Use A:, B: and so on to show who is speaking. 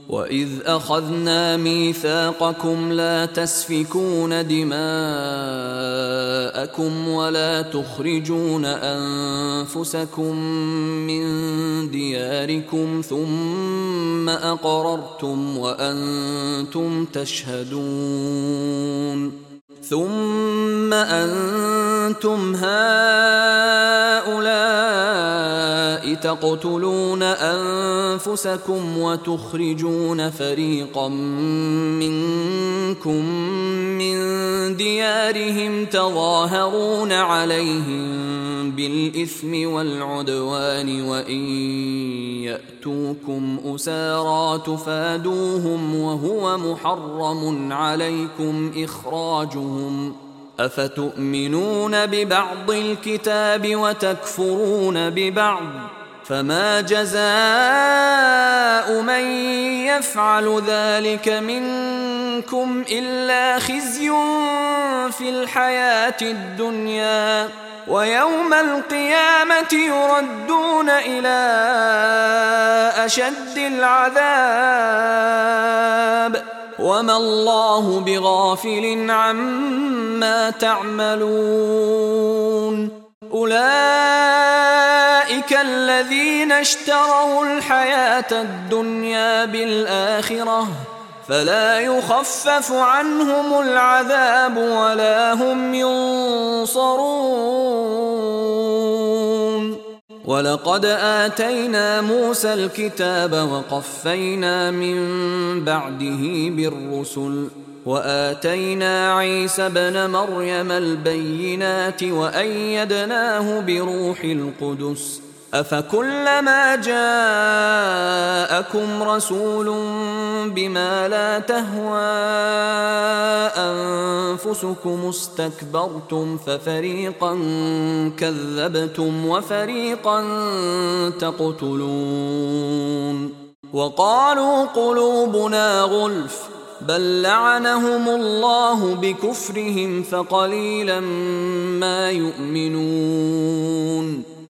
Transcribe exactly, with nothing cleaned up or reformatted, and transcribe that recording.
A: وإذ أخذنا ميثاقكم لا تسفكون دماءكم ولا تخرجون أنفسكم من دياركم ثم أقررتم وأنتم تشهدون ثم أنتم هؤلاء تقتلون أنفسكم وتخرجون فريقا منكم من ديارهم تظاهرون عليهم بالإثم والعدوان وإن يأتوكم أسارى تفادوهم وهو محرم عليكم إخراجهم أفتؤمنون ببعض الكتاب وتكفرون ببعض فما جزاء من يفعل ذلك منكم إلا خزي في الحياة الدنيا ويوم القيامة يردون إلى أشد العذاب وما الله بغافل عما تعملون أولئك الذين اشتروا الحياة الدنيا بالآخرة فلا يخفف عنهم العذاب ولا هم ينصرون ولقد آتينا موسى الكتاب وقفينا من بعده بالرسل وآتينا عيسى ابن مريم البينات وأيدناه بروح القدس أفكلما جاءكم رسول بما لا تهوى أنفسكم استكبرتم ففريقا كذبتم وفريقا تقتلون وقالوا قلوبنا غلف بل لعنهم الله بكفرهم فقليلا ما يؤمنون